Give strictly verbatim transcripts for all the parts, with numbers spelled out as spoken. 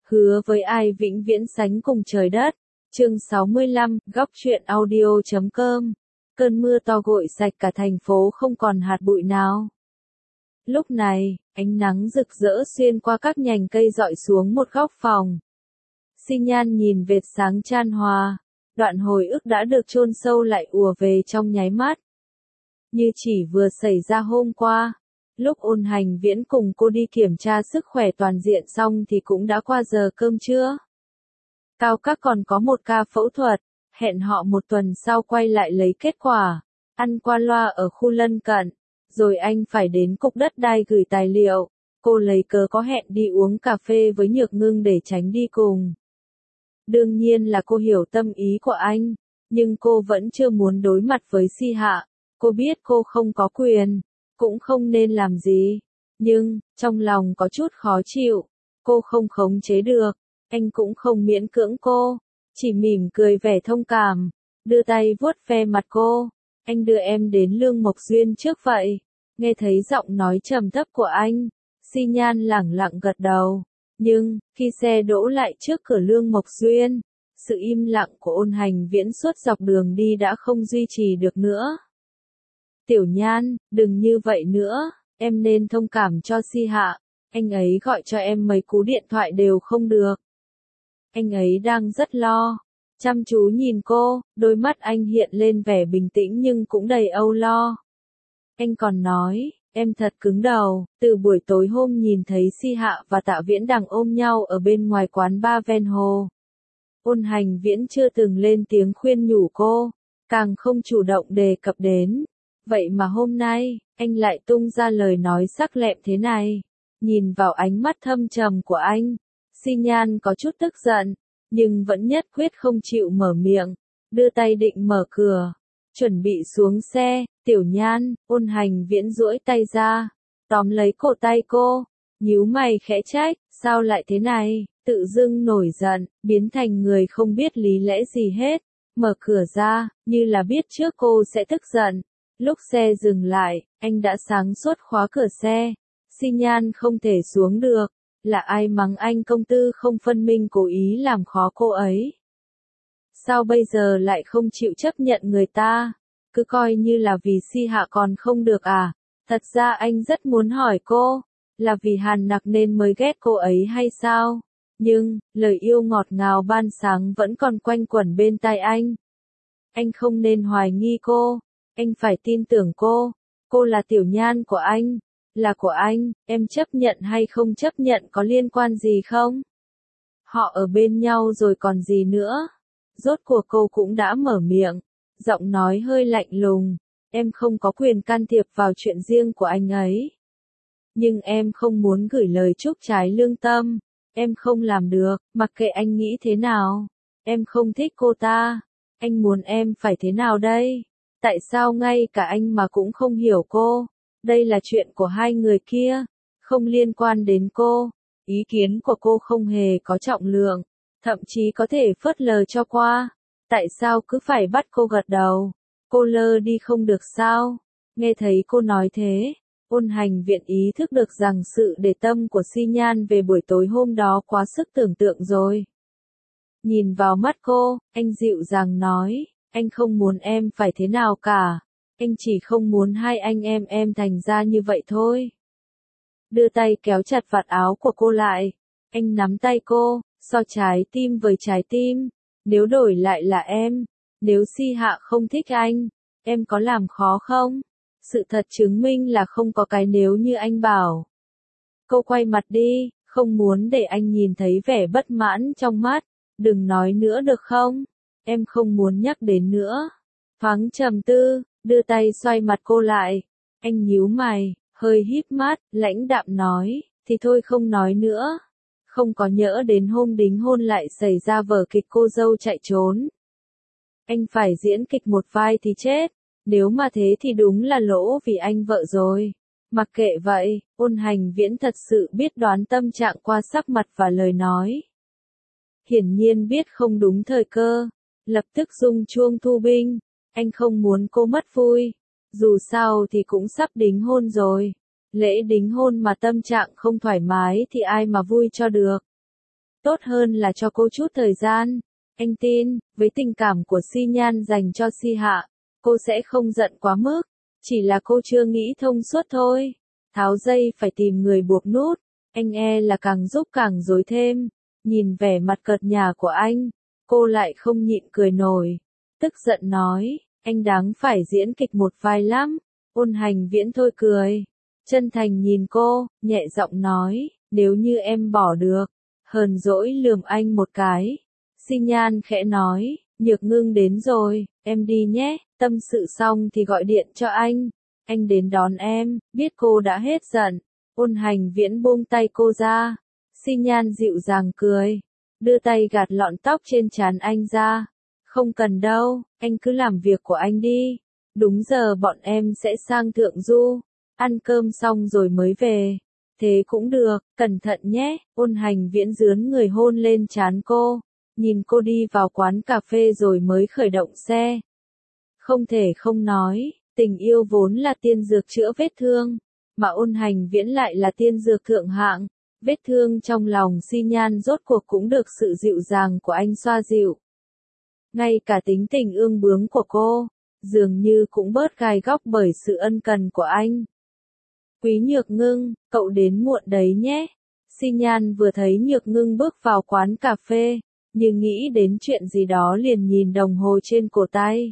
Hứa với ai vĩnh viễn sánh cùng trời đất. Chương sáu mươi lăm, góc truyện audio chấm com. Cơn mưa to gội sạch cả thành phố không còn hạt bụi nào. Lúc này, ánh nắng rực rỡ xuyên qua các nhành cây dọi xuống một góc phòng. Xi Nhan nhìn vệt sáng chan hòa, đoạn hồi ức đã được chôn sâu lại ùa về trong nháy mắt. Như chỉ vừa xảy ra hôm qua, lúc Ôn Hành Viễn cùng cô đi kiểm tra sức khỏe toàn diện xong thì cũng đã qua giờ cơm trưa. Cao Các còn có một ca phẫu thuật, hẹn họ một tuần sau quay lại lấy kết quả, ăn qua loa ở khu lân cận, rồi anh phải đến cục đất đai gửi tài liệu, cô lấy cớ có hẹn đi uống cà phê với Nhược Ngưng để tránh đi cùng. Đương nhiên là cô hiểu tâm ý của anh, nhưng cô vẫn chưa muốn đối mặt với Si Hạ, cô biết cô không có quyền, cũng không nên làm gì, nhưng, trong lòng có chút khó chịu, cô không khống chế được, anh cũng không miễn cưỡng cô, chỉ mỉm cười vẻ thông cảm, đưa tay vuốt ve mặt cô, anh đưa em đến Lương Mộc Duyên trước vậy, nghe thấy giọng nói trầm thấp của anh, Xi Nhan lẳng lặng gật đầu, nhưng, khi xe đỗ lại trước cửa Lương Mộc Duyên, sự im lặng của Ôn Hành Viễn suốt dọc đường đi đã không duy trì được nữa. Tiểu Nhan, đừng như vậy nữa, em nên thông cảm cho Si Hạ, anh ấy gọi cho em mấy cú điện thoại đều không được. Anh ấy đang rất lo, chăm chú nhìn cô, đôi mắt anh hiện lên vẻ bình tĩnh nhưng cũng đầy âu lo. Anh còn nói, em thật cứng đầu, từ buổi tối hôm nhìn thấy Si Hạ và Tạ Viễn Đằng ôm nhau ở bên ngoài quán bar ven hồ. Ôn Hành Viễn chưa từng lên tiếng khuyên nhủ cô, càng không chủ động đề cập đến. Vậy mà hôm nay, anh lại tung ra lời nói sắc lẹm thế này. Nhìn vào ánh mắt thâm trầm của anh, Xi Nhan có chút tức giận, nhưng vẫn nhất quyết không chịu mở miệng, đưa tay định mở cửa, chuẩn bị xuống xe. Tiểu Nhan, Ôn Hành Viễn duỗi tay ra, tóm lấy cổ tay cô, nhíu mày khẽ trách, sao lại thế này, tự dưng nổi giận, biến thành người không biết lý lẽ gì hết, mở cửa ra, như là biết trước cô sẽ tức giận. Lúc xe dừng lại, anh đã sáng suốt khóa cửa xe, Xi Nhan không thể xuống được, là ai mắng anh công tư không phân minh cố ý làm khó cô ấy. Sao bây giờ lại không chịu chấp nhận người ta, cứ coi như là vì Si Hạ còn không được à, thật ra anh rất muốn hỏi cô, là vì Hàn Nặc nên mới ghét cô ấy hay sao, nhưng, lời yêu ngọt ngào ban sáng vẫn còn quanh quẩn bên tai anh. Anh không nên hoài nghi cô. Anh phải tin tưởng cô, cô là Tiểu Nhan của anh, là của anh, em chấp nhận hay không chấp nhận có liên quan gì không? Họ ở bên nhau rồi còn gì nữa? Rốt cuộc cô cũng đã mở miệng, giọng nói hơi lạnh lùng, em không có quyền can thiệp vào chuyện riêng của anh ấy. Nhưng em không muốn gửi lời chúc trái lương tâm, em không làm được, mặc kệ anh nghĩ thế nào, em không thích cô ta, anh muốn em phải thế nào đây? Tại sao ngay cả anh mà cũng không hiểu cô? Đây là chuyện của hai người kia, không liên quan đến cô. Ý kiến của cô không hề có trọng lượng, thậm chí có thể phớt lờ cho qua. Tại sao cứ phải bắt cô gật đầu? Cô lơ đi không được sao? Nghe thấy cô nói thế, Ôn Hành Viễn ý thức được rằng sự để tâm của Xi Nhan về buổi tối hôm đó quá sức tưởng tượng rồi. Nhìn vào mắt cô, anh dịu dàng nói. Anh không muốn em phải thế nào cả, anh chỉ không muốn hai anh em em thành ra như vậy thôi. Đưa tay kéo chặt vạt áo của cô lại, anh nắm tay cô, so trái tim với trái tim, nếu đổi lại là em, nếu Si Hạ không thích anh, em có làm khó không? Sự thật chứng minh là không có cái nếu như anh bảo. Cô quay mặt đi, không muốn để anh nhìn thấy vẻ bất mãn trong mắt, đừng nói nữa được không? Em không muốn nhắc đến nữa. Thoáng trầm tư, đưa tay xoay mặt cô lại. Anh nhíu mày, hơi híp mắt, lãnh đạm nói, thì thôi không nói nữa. Không có nhỡ đến hôm đính hôn lại xảy ra vở kịch cô dâu chạy trốn. Anh phải diễn kịch một vai thì chết, nếu mà thế thì đúng là lỗ vì anh vợ rồi. Mặc kệ vậy, Ôn Hành Viễn thật sự biết đoán tâm trạng qua sắc mặt và lời nói. Hiển nhiên biết không đúng thời cơ. Lập tức rung chuông thu binh, anh không muốn cô mất vui, dù sao thì cũng sắp đính hôn rồi, lễ đính hôn mà tâm trạng không thoải mái thì ai mà vui cho được. Tốt hơn là cho cô chút thời gian. Anh tin, với tình cảm của Si Nhan dành cho Si Hạ, cô sẽ không giận quá mức. Chỉ là cô chưa nghĩ thông suốt thôi. Tháo dây phải tìm người buộc nút. Anh e là càng giúp càng rối thêm. Nhìn vẻ mặt cợt nhả của anh, cô lại không nhịn cười nổi. Tức giận nói, anh đáng phải diễn kịch một vai lắm. Ôn Hành Viễn thôi cười. Chân thành nhìn cô, nhẹ giọng nói, nếu như em bỏ được. Hờn dỗi lườm anh một cái. Si Nhan khẽ nói, Nhược Ngưng đến rồi, em đi nhé, tâm sự xong thì gọi điện cho anh. Anh đến đón em, biết cô đã hết giận. Ôn Hành Viễn buông tay cô ra. Si Nhan dịu dàng cười, đưa tay gạt lọn tóc trên trán anh ra. Không cần đâu, anh cứ làm việc của anh đi. Đúng giờ bọn em sẽ sang Thượng Du, ăn cơm xong rồi mới về. Thế cũng được, cẩn thận nhé. Ôn Hành Viễn dướn người hôn lên trán cô, nhìn cô đi vào quán cà phê rồi mới khởi động xe. Không thể không nói, tình yêu vốn là tiên dược chữa vết thương, mà Ôn Hành Viễn lại là tiên dược thượng hạng. Vết thương trong lòng Si Nhan rốt cuộc cũng được sự dịu dàng của anh xoa dịu. Ngay cả tính tình ương bướng của cô, dường như cũng bớt gai góc bởi sự ân cần của anh. Quý Nhược Ngưng, cậu đến muộn đấy nhé. Si Nhan vừa thấy Nhược Ngưng bước vào quán cà phê, nhưng nghĩ đến chuyện gì đó liền nhìn đồng hồ trên cổ tay.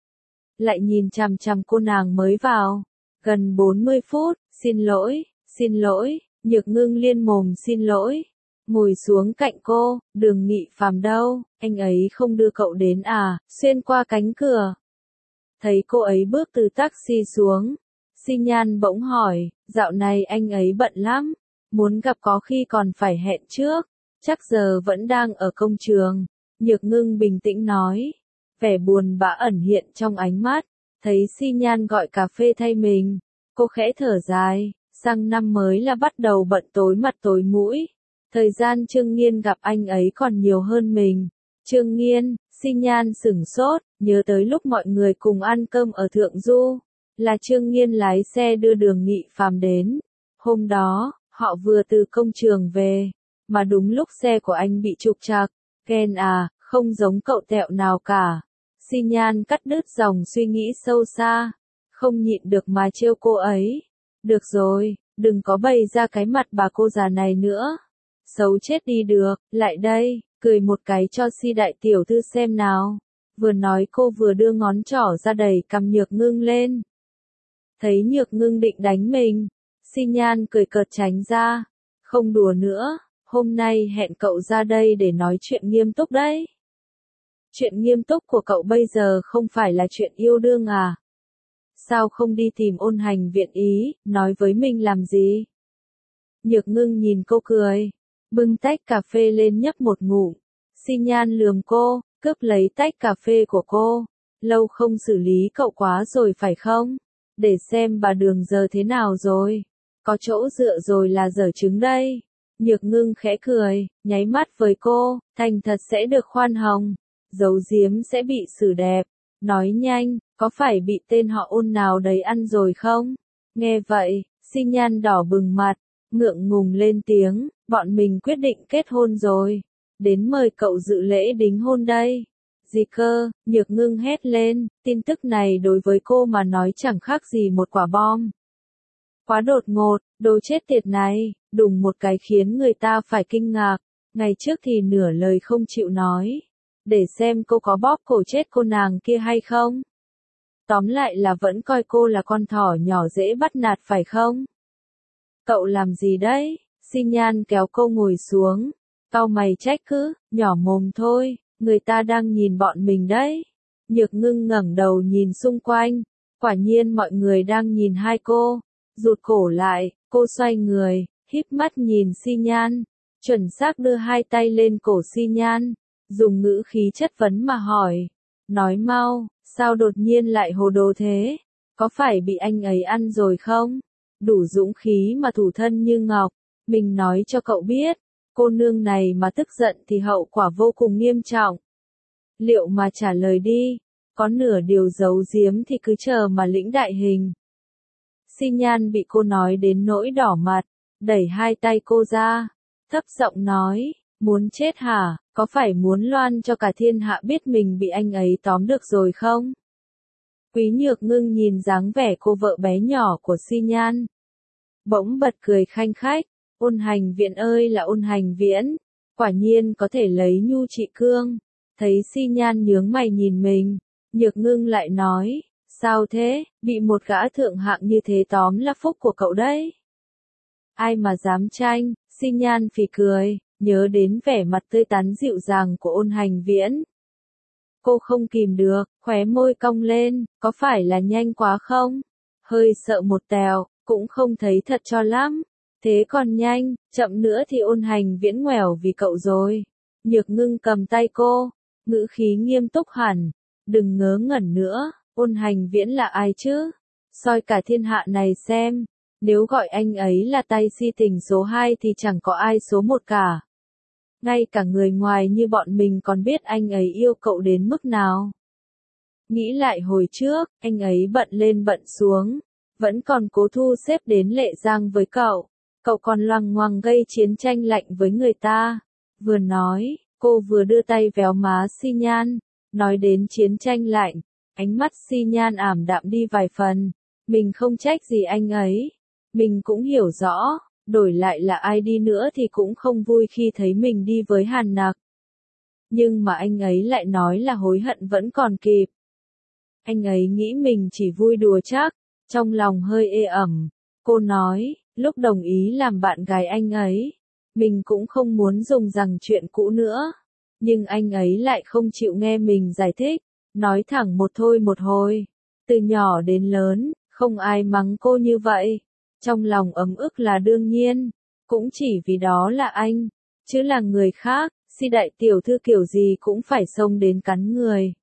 Lại nhìn chằm chằm cô nàng mới vào. Gần bốn mươi phút, xin lỗi, xin lỗi, Nhược Ngưng liên mồm xin lỗi. Ngồi xuống cạnh cô, Đường Nghị Phàm đâu, anh ấy không đưa cậu đến à, xuyên qua cánh cửa. Thấy cô ấy bước từ taxi xuống, Si Nhan bỗng hỏi, dạo này anh ấy bận lắm, muốn gặp có khi còn phải hẹn trước, chắc giờ vẫn đang ở công trường. Nhược Ngưng bình tĩnh nói, vẻ buồn bã ẩn hiện trong ánh mắt, thấy Si Nhan gọi cà phê thay mình, cô khẽ thở dài, sang năm mới là bắt đầu bận tối mặt tối mũi. Thời gian Trương Nghiên gặp anh ấy còn nhiều hơn mình. Trương Nghiên, Si Nhan sửng sốt, nhớ tới lúc mọi người cùng ăn cơm ở Thượng Du, là Trương Nghiên lái xe đưa Đường Nghị Phàm đến. Hôm đó, họ vừa từ công trường về, mà đúng lúc xe của anh bị trục trặc. Ghen à, không giống cậu tẹo nào cả. Si Nhan cắt đứt dòng suy nghĩ sâu xa, không nhịn được mà trêu cô ấy. Được rồi, đừng có bày ra cái mặt bà cô già này nữa. Xấu chết đi được, lại đây, cười một cái cho Si đại tiểu thư xem nào. Vừa nói cô vừa đưa ngón trỏ ra đẩy cằm Nhược Ngưng lên. Thấy Nhược Ngưng định đánh mình, Si Nhan cười cợt tránh ra. Không đùa nữa, hôm nay hẹn cậu ra đây để nói chuyện nghiêm túc đấy. Chuyện nghiêm túc của cậu bây giờ không phải là chuyện yêu đương à? Sao không đi tìm Ôn Hành Viện ý, nói với mình làm gì? Nhược Ngưng nhìn cô cười, bưng tách cà phê lên nhấp một ngụm. Si Nhan lườm cô, cướp lấy tách cà phê của cô. Lâu không xử lý cậu quá rồi phải không? Để xem bà Đường giờ thế nào rồi. Có chỗ dựa rồi là dở trứng đây. Nhược Ngưng khẽ cười, nháy mắt với cô, thành thật sẽ được khoan hồng. Giấu giếm sẽ bị xử đẹp. Nói nhanh, có phải bị tên họ Ôn nào đấy ăn rồi không? Nghe vậy, Si Nhan đỏ bừng mặt, ngượng ngùng lên tiếng, bọn mình quyết định kết hôn rồi. Đến mời cậu dự lễ đính hôn đây. Gì cơ, Nhược Ngưng hét lên, tin tức này đối với cô mà nói chẳng khác gì một quả bom. Quá đột ngột, đồ chết tiệt này, đùng một cái khiến người ta phải kinh ngạc. Ngày trước thì nửa lời không chịu nói. Để xem cô có bóp cổ chết cô nàng kia hay không. Tóm lại là vẫn coi cô là con thỏ nhỏ dễ bắt nạt phải không? Cậu làm gì đấy? Si Nhan kéo cô ngồi xuống. Cau mày trách cứ, nhỏ mồm thôi, người ta đang nhìn bọn mình đấy. Nhược Ngưng ngẩng đầu nhìn xung quanh. Quả nhiên mọi người đang nhìn hai cô. Rụt cổ lại, cô xoay người, híp mắt nhìn Si Nhan. Chuẩn xác đưa hai tay lên cổ Si Nhan. Dùng ngữ khí chất vấn mà hỏi. Nói mau, sao đột nhiên lại hồ đồ thế? Có phải bị anh ấy ăn rồi không? Đủ dũng khí mà thủ thân như ngọc. Mình nói cho cậu biết, cô nương này mà tức giận thì hậu quả vô cùng nghiêm trọng. Liệu mà trả lời đi, có nửa điều giấu giếm thì cứ chờ mà lĩnh đại hình. Si Nhan bị cô nói đến nỗi đỏ mặt, đẩy hai tay cô ra, thấp giọng nói, Muốn chết hả, có phải muốn loan cho cả thiên hạ biết mình bị anh ấy tóm được rồi không? Quý Nhược Ngưng nhìn dáng vẻ cô vợ bé nhỏ của Si Nhan. Bỗng bật cười khanh khách, Ôn Hành Viễn ơi là Ôn Hành Viễn, quả nhiên có thể lấy nhu trị cương. Thấy Si Nhan nhướng mày nhìn mình, Nhược Ngưng lại nói, sao thế, bị một gã thượng hạng như thế tóm là phúc của cậu đấy. Ai mà dám tranh, Si Nhan phì cười, nhớ đến vẻ mặt tươi tắn dịu dàng của Ôn Hành Viễn. Cô không kìm được, khóe môi cong lên, có phải là nhanh quá không? Hơi sợ một tèo, cũng không thấy thật cho lắm. Thế còn nhanh, chậm nữa thì Ôn Hành Viễn ngoẻo vì cậu rồi. Nhược Ngưng cầm tay cô, ngữ khí nghiêm túc hẳn, đừng ngớ ngẩn nữa, Ôn Hành Viễn là ai chứ? Soi cả thiên hạ này xem, nếu gọi anh ấy là tay si tình số hai thì chẳng có ai số một cả. Ngay cả người ngoài như bọn mình còn biết anh ấy yêu cậu đến mức nào. Nghĩ lại hồi trước, anh ấy bận lên bận xuống, vẫn còn cố thu xếp đến Lệ Giang với cậu. Cậu còn loằng ngoằng gây chiến tranh lạnh với người ta. Vừa nói, cô vừa đưa tay véo má Si Nhan, nói đến chiến tranh lạnh, ánh mắt Si Nhan ảm đạm đi vài phần. Mình không trách gì anh ấy, mình cũng hiểu rõ, đổi lại là ai đi nữa thì cũng không vui khi thấy mình đi với Hàn Nặc. Nhưng mà anh ấy lại nói là hối hận vẫn còn kịp. Anh ấy nghĩ mình chỉ vui đùa chắc, trong lòng hơi ê ẩm. Cô nói, lúc đồng ý làm bạn gái anh ấy, mình cũng không muốn dùng rằng chuyện cũ nữa. Nhưng anh ấy lại không chịu nghe mình giải thích, nói thẳng một thôi một hồi. Từ nhỏ đến lớn, không ai mắng cô như vậy. Trong lòng ấm ức là đương nhiên, cũng chỉ vì đó là anh, chứ là người khác, Si đại tiểu thư kiểu gì cũng phải xông đến cắn người.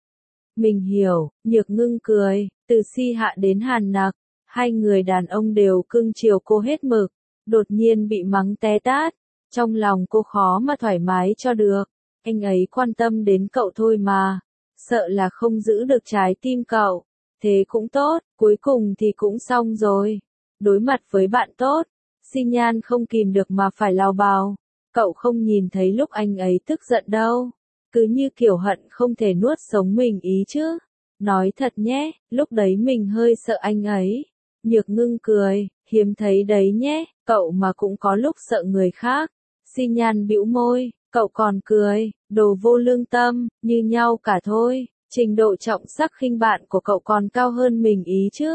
Mình hiểu, Nhược Ngưng cười, từ Si hạ đến Hàn Nặc, hai người đàn ông đều cưng chiều cô hết mực, đột nhiên bị mắng té tát, trong lòng cô khó mà thoải mái cho được, anh ấy quan tâm đến cậu thôi mà, sợ là không giữ được trái tim cậu, thế cũng tốt, cuối cùng thì cũng xong rồi. Đối mặt với bạn tốt, Si Nhan không kìm được mà phải lao bào, cậu không nhìn thấy lúc anh ấy tức giận đâu, cứ như kiểu hận không thể nuốt sống mình ý chứ. Nói thật nhé, lúc đấy mình hơi sợ anh ấy. Nhược Ngưng cười, hiếm thấy đấy nhé, cậu mà cũng có lúc sợ người khác. Si Nhan bĩu môi, cậu còn cười, đồ vô lương tâm, như nhau cả thôi, trình độ trọng sắc khinh bạn của cậu còn cao hơn mình ý chứ.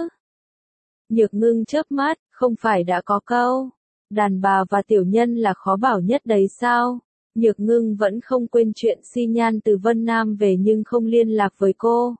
Nhược Ngưng chớp mắt, không phải đã có câu, đàn bà và tiểu nhân là khó bảo nhất đấy sao? Nhược Ngưng vẫn không quên chuyện Si Nhan từ Vân Nam về nhưng không liên lạc với cô.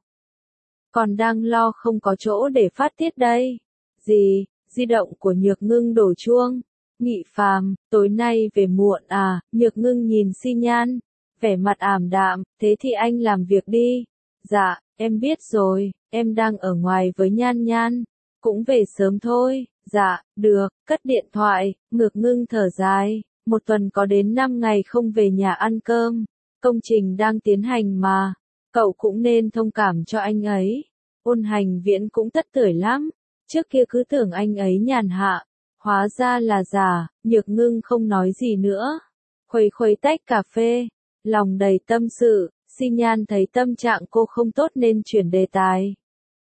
Còn đang lo không có chỗ để phát tiết đây. Gì, di động của Nhược Ngưng đổ chuông. Nghị Phàm, tối nay về muộn à? Nhược Ngưng nhìn Si Nhan, vẻ mặt ảm đạm, thế thì anh làm việc đi. Dạ, em biết rồi, em đang ở ngoài với Nhan Nhan, cũng về sớm thôi. Dạ, được, cất điện thoại, Nhược Ngưng thở dài, một tuần có đến năm ngày không về nhà ăn cơm, công trình đang tiến hành mà, cậu cũng nên thông cảm cho anh ấy. Ôn Hành Viễn cũng tất tưởi lắm, trước kia cứ tưởng anh ấy nhàn hạ, hóa ra là giả. Nhược Ngưng không nói gì nữa, khuấy khuấy tách cà phê, lòng đầy tâm sự. Si Nhan thấy tâm trạng cô không tốt nên chuyển đề tài.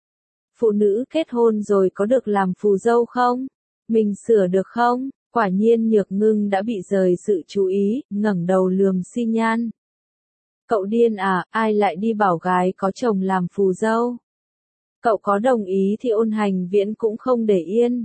Phụ nữ kết hôn rồi có được làm phù dâu không? Mình sửa được không? Quả nhiên Nhược Ngưng đã bị rời sự chú ý, ngẩng đầu lườm Si Nhan. Cậu điên à, ai lại đi bảo gái có chồng làm phù dâu? Cậu có đồng ý thì Ôn Hành Viễn cũng không để yên.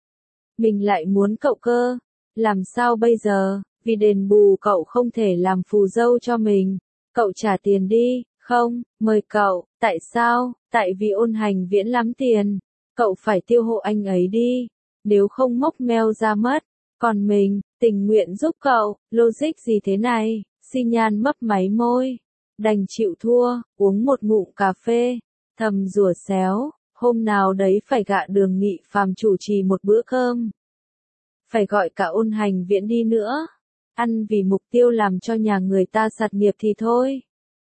Mình lại muốn cậu cơ. Làm sao bây giờ, vì đền bù cậu không thể làm phù dâu cho mình. Cậu trả tiền đi, không, mời cậu, tại sao? Tại vì Ôn Hành Viễn lắm tiền. Cậu phải tiêu hộ anh ấy đi, nếu không mốc meo ra mất. Còn mình, tình nguyện giúp cậu, logic gì thế này? Si Nhan mấp máy môi, đành chịu thua, uống một ngụm cà phê, thầm rủa xéo, hôm nào đấy phải gạ Đường Nghị Phàm chủ trì một bữa cơm. Phải gọi cả Ôn Hành Viễn đi nữa, ăn vì mục tiêu làm cho nhà người ta sạt nghiệp thì thôi.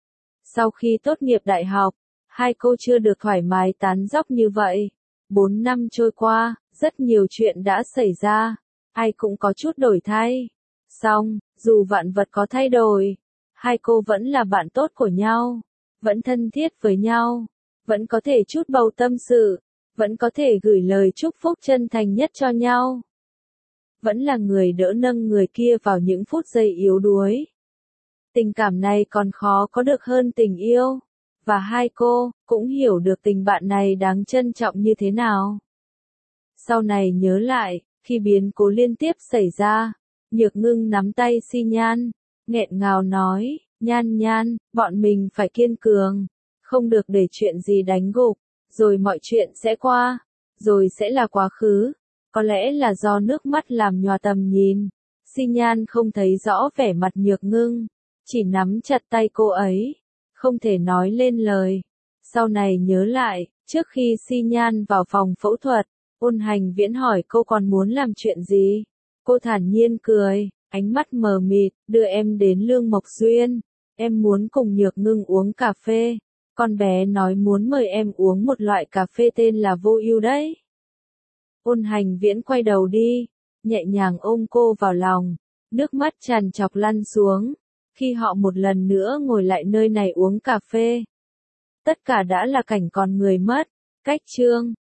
Sau khi tốt nghiệp đại học, hai cô chưa được thoải mái tán dóc như vậy. Bốn năm trôi qua, rất nhiều chuyện đã xảy ra, ai cũng có chút đổi thay. Xong, dù vạn vật có thay đổi, hai cô vẫn là bạn tốt của nhau, vẫn thân thiết với nhau, vẫn có thể chút bầu tâm sự, vẫn có thể gửi lời chúc phúc chân thành nhất cho nhau. Vẫn là người đỡ nâng người kia vào những phút giây yếu đuối. Tình cảm này còn khó có được hơn tình yêu, và hai cô cũng hiểu được tình bạn này đáng trân trọng như thế nào. Sau này nhớ lại, khi biến cố liên tiếp xảy ra, Nhược Ngưng nắm tay Xi Nhan, nghẹn ngào nói, Nhan Nhan, bọn mình phải kiên cường, không được để chuyện gì đánh gục, rồi mọi chuyện sẽ qua, rồi sẽ là quá khứ. Có lẽ là do nước mắt làm nhòa tầm nhìn, Xi Nhan không thấy rõ vẻ mặt Nhược Ngưng, chỉ nắm chặt tay cô ấy, không thể nói lên lời. Sau này nhớ lại, trước khi Xi Nhan vào phòng phẫu thuật, Ôn Hành Viễn hỏi cô còn muốn làm chuyện gì. Cô thản nhiên cười, ánh mắt mờ mịt, đưa em đến Lương Mộc Duyên. Em muốn cùng Nhược Ngưng uống cà phê. Con bé nói muốn mời em uống một loại cà phê tên là Vô Ưu đấy. Ôn Hành Viễn quay đầu đi, nhẹ nhàng ôm cô vào lòng, nước mắt tràn trọc lăn xuống. Khi họ một lần nữa ngồi lại nơi này uống cà phê, tất cả đã là cảnh còn người mất. Cách chương